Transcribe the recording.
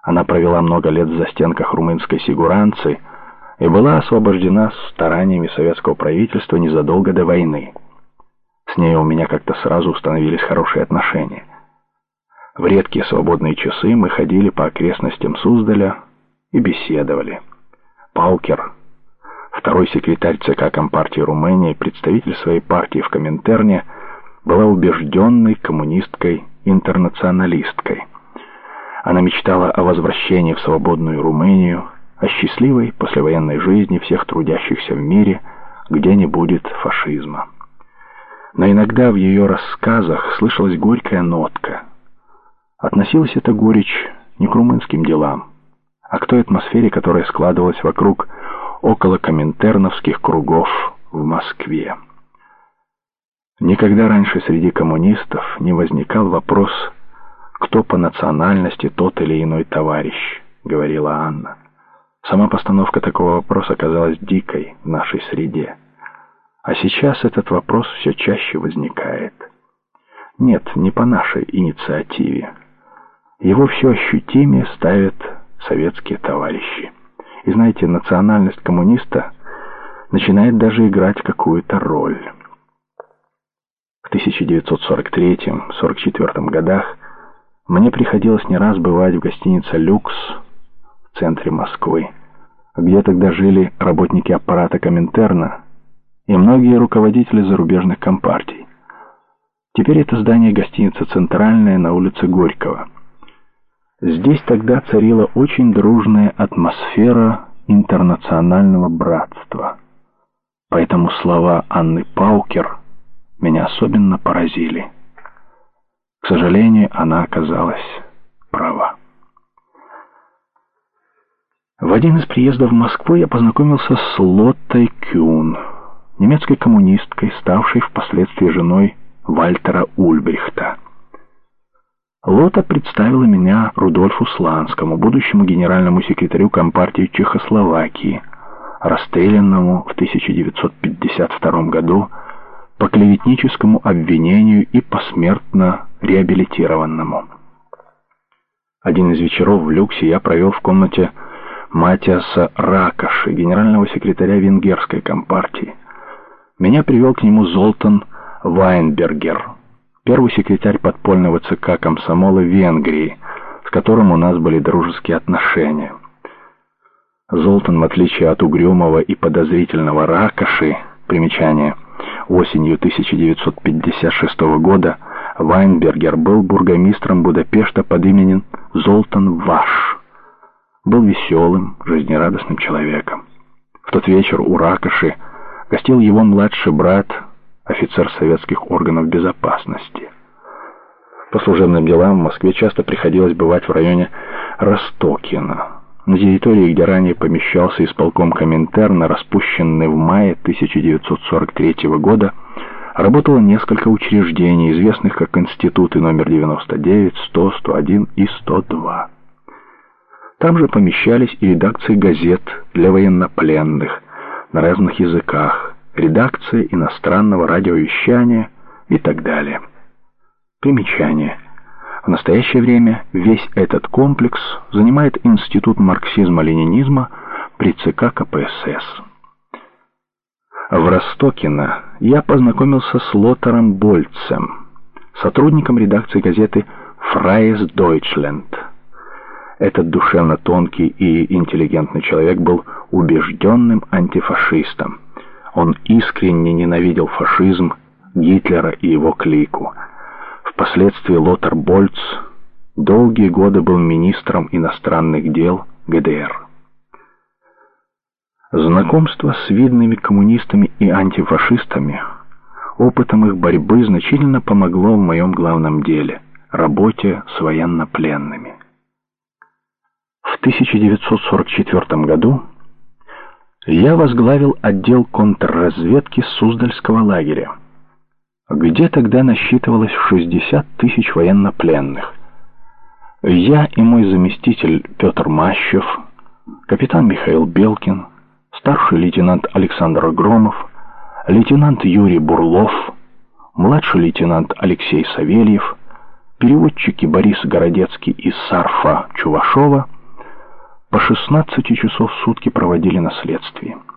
Она провела много лет в застенках румынской сигуранцы и была освобождена стараниями советского правительства незадолго до войны. С ней у меня как-то сразу установились хорошие отношения. В редкие свободные часы мы ходили по окрестностям Суздаля и беседовали. Паукер, второй секретарь ЦК Компартии Румынии, представитель своей партии в Коминтерне, была убежденной коммунисткой-интернационалисткой. Она мечтала о возвращении в свободную Румынию, о счастливой послевоенной жизни всех трудящихся в мире, где не будет фашизма. Но иногда в ее рассказах слышалась горькая нотка. Относилась эта горечь не к румынским делам, а к той атмосфере, которая складывалась вокруг околокоминтерновских кругов в Москве. Никогда раньше среди коммунистов не возникал вопрос, кто по национальности тот или иной товарищ, говорила Анна. Сама постановка такого вопроса оказалась дикой в нашей среде. А сейчас этот вопрос все чаще возникает. Нет, не по нашей инициативе. Его все ощутимее ставят советские товарищи. И знаете, национальность коммуниста начинает даже играть какую-то роль. В 1943-44 годах мне приходилось не раз бывать в гостинице «Люкс» в центре Москвы, где тогда жили работники аппарата Коминтерна и многие руководители зарубежных компартий. Теперь это здание гостиница «Центральная» на улице Горького. Здесь тогда царила очень дружная атмосфера интернационального братства. Поэтому слова Анны Паукер меня особенно поразили. К сожалению, она оказалась права. В один из приездов в Москву я познакомился с Лоттой Кюн, немецкой коммунисткой, ставшей впоследствии женой Вальтера Ульбрихта. Лотта представила меня Рудольфу Сланскому, будущему генеральному секретарю Компартии Чехословакии, расстрелянному в 1952 году по клеветническому обвинению и посмертно реабилитированному. Один из вечеров в Люксе я провел в комнате Матиаса Ракоши, генерального секретаря венгерской компартии. Меня привел к нему Золтан Вайнбергер, первый секретарь подпольного ЦК комсомола Венгрии, с которым у нас были дружеские отношения. Золтан, в отличие от угрюмого и подозрительного Ракоши, примечание, осенью 1956 года Вайнбергер был бургомистром Будапешта под именем Золтан Ваш. Был веселым, жизнерадостным человеком. В тот вечер у Ракоши гостил его младший брат, офицер советских органов безопасности. По служебным делам в Москве часто приходилось бывать в районе Ростокино, на территории, где ранее помещался исполком Коминтерна, распущенный в мае 1943 года, работало несколько учреждений, известных как институты номер 99, 100, 101 и 102. Там же помещались и редакции газет для военнопленных на разных языках, редакция иностранного радиовещания и так далее. Примечание. В настоящее время весь этот комплекс занимает Институт марксизма-ленинизма при ЦК КПСС. В Ростокино я познакомился с Лоттером Больцем, сотрудником редакции газеты «Freies Deutschland». Этот душевно тонкий и интеллигентный человек был убежденным антифашистом. Он искренне ненавидел фашизм, Гитлера и его клику. Впоследствии Лоттер Больц долгие годы был министром иностранных дел ГДР. Знакомство с видными коммунистами и антифашистами, опытом их борьбы значительно помогло в моем главном деле – работе с военнопленными. В 1944 году я возглавил отдел контрразведки Суздальского лагеря, где тогда насчитывалось 60 тысяч военнопленных. Я и мой заместитель Петр Мащев, капитан Михаил Белкин, старший лейтенант Александр Громов, лейтенант Юрий Бурлов, младший лейтенант Алексей Савельев, переводчики Борис Городецкий и Сарфа Чувашова по 16 часов в сутки проводили на следствии.